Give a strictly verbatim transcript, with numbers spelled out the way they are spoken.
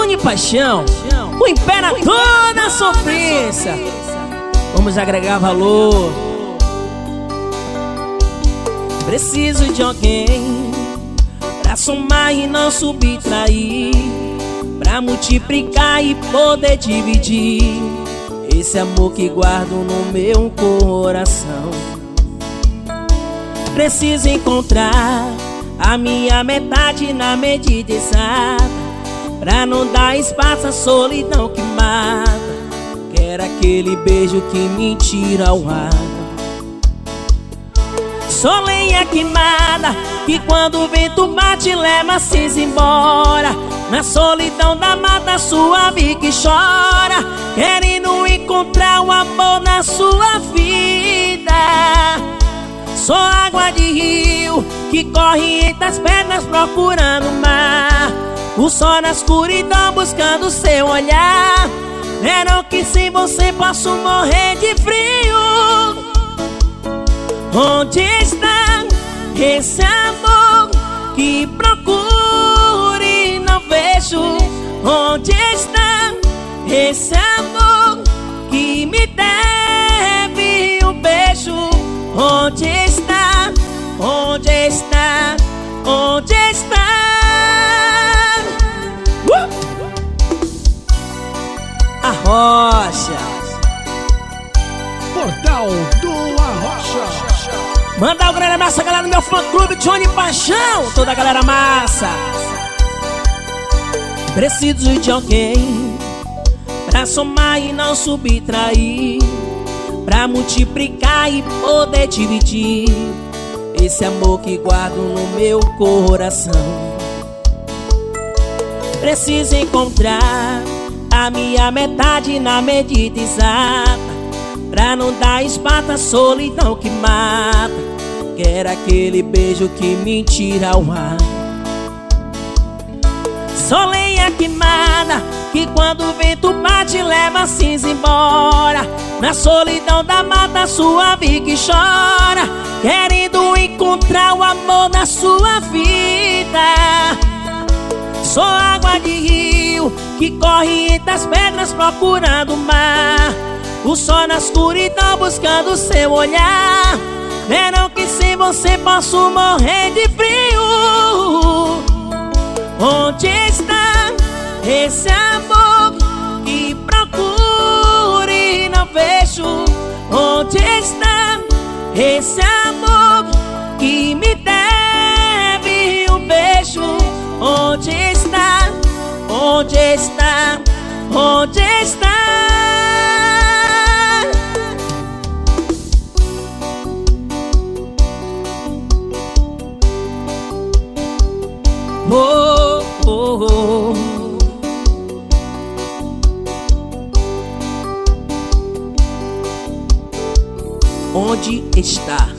Johnny Paixão, o imperador da sofrência. Vamos agregar valor. Preciso de alguém pra somar e não subtrair, pra multiplicar e poder dividir esse amor que guardo no meu coração. Preciso encontrar a minha metade na medida exata, pra não dar espaço à solidão que mata. Quero aquele beijo que me tira o ar. Sou lenha queimada que quando o vento bate leva a cinza embora, na solidão da mata suave que chora, querendo encontrar o amor na sua vida. Sou água de rio que corre entre as pedras procurando o mar, o sol na escuridão buscando seu olhar. Verão que sem você posso morrer de frio. Onde está esse amor que procuro e não vejo? Onde está esse amor que me deve um beijo? Onde está? Onde está? Onde está? Uh! A Rocha, Portal do Arrocha. Mandar o grande abraço a galera do meu fã clube Johnny Paixão, toda a galera massa. Preciso de alguém pra somar e não subtrair, pra multiplicar e poder dividir esse amor que guardo no meu coração. Preciso encontrar a minha metade na medida exata, pra não dar espaço à solidão que mata. Quero aquele beijo que me tira o ar. Sou lenha queimada que quando o vento bate leva a cinza embora, na solidão da mata suave que chora, querendo encontrar o amor da sua vida. Sou água de rio que corre entre as pedras procurando o mar, o sol na escuridão buscando seu olhar. Verão que sem você posso morrer de frio. Onde está esse amor que procuro e não vejo? Onde está esse amor que me deve um beijo? Onde está? Onde está? Onde está? Oh, oh, oh. Onde está?